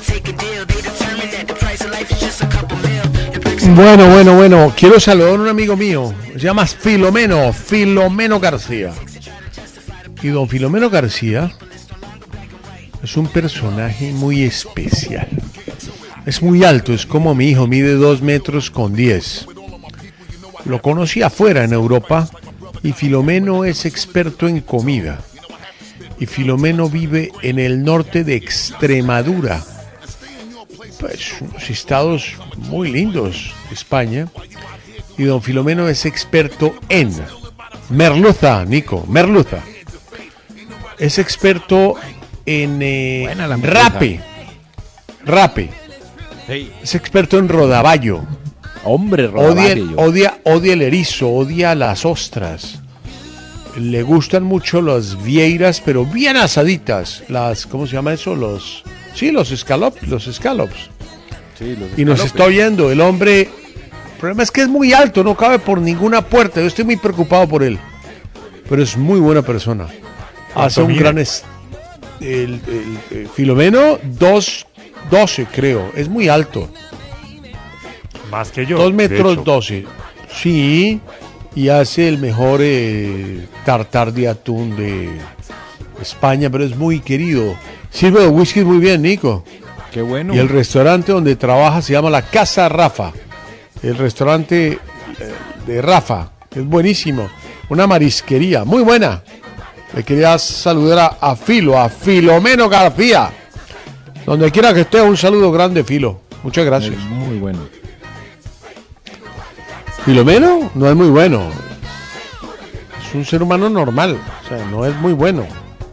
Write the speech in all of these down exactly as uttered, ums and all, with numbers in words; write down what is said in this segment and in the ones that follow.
Bueno, bueno, bueno, quiero saludar a un amigo mío, se llama Filomeno, Filomeno García. Y don Filomeno García es un personaje muy especial. Es muy alto, es como mi hijo, mide dos metros con diez. Lo conocí afuera en Europa y Filomeno es experto en comida. Y Filomeno vive en el norte de Extremadura. Pues unos estados muy lindos de España. Y don Filomeno es experto en merluza, Nico, merluza. Es experto en eh, rape. Rape. Hey. Es experto en rodaballo. Hombre, Odia, rodaballo. odia, odia el erizo, odia las ostras. Le gustan mucho las vieiras, pero bien asaditas. Las, ¿cómo se llama eso? Los, sí, los escalops, los scallops. Sí, los Y nos escalopes. está oyendo el hombre. El problema es que es muy alto, no cabe por ninguna puerta. Yo estoy muy preocupado por él. Pero es muy buena persona. Hace un mide? gran es, el, el, el Filomeno dos doce creo. Es muy alto. Más que yo. dos de metros hecho. doce. Sí. Y hace el mejor eh, tartar de atún de España, pero es muy querido. Sirve de whisky muy bien, Nico. Qué bueno. Y el restaurante donde trabaja se llama La Casa Rafa. El restaurante eh, de Rafa. Es buenísimo. Una marisquería. Muy buena. Le quería saludar a, a Filo, a Filomeno García. Donde quiera que esté, un saludo grande, Filo. Muchas gracias. Es muy bueno. Filomeno no es muy bueno. Es un ser humano normal. O sea, no es muy bueno.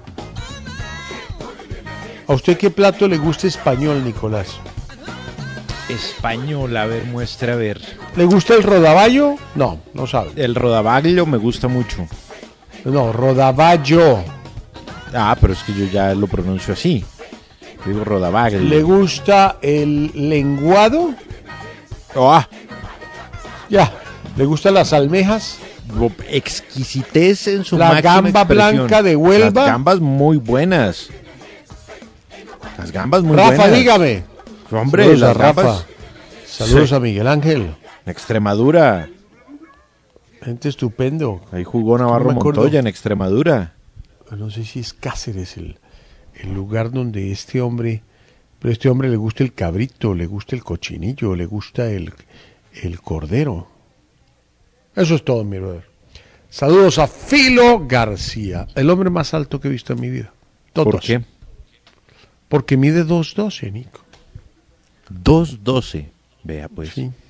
¿A usted qué plato le gusta español, Nicolás? Español, a ver, muestra a ver. ¿Le gusta el rodaballo? No, no sabe. El rodaballo me gusta mucho. No, rodaballo. Ah, pero es que yo ya lo pronuncio así. Digo rodaballo. ¿Le gusta el lenguado? Ah, Ya. ¿Le gustan las almejas? exquisitez en su La máxima gamba expresión. blanca de Huelva. Las gambas muy buenas. Las gambas muy Rafa, buenas. dígame. Hombre, Saludos a las Rafa. gambas. Saludos Sí. a Miguel Ángel. Extremadura. Gente estupendo. Ahí jugó Navarro No me acuerdo. Montoya en Extremadura. No sé si es Cáceres el, el lugar donde este hombre, pero a este hombre le gusta el cabrito, le gusta el cochinillo, le gusta el, el cordero. Eso es todo, mi brother. Saludos a Filo García, el hombre más alto que he visto en mi vida. Todos. ¿Por qué? Porque mide dos doce, Nico. dos doce. Vea pues. Sí.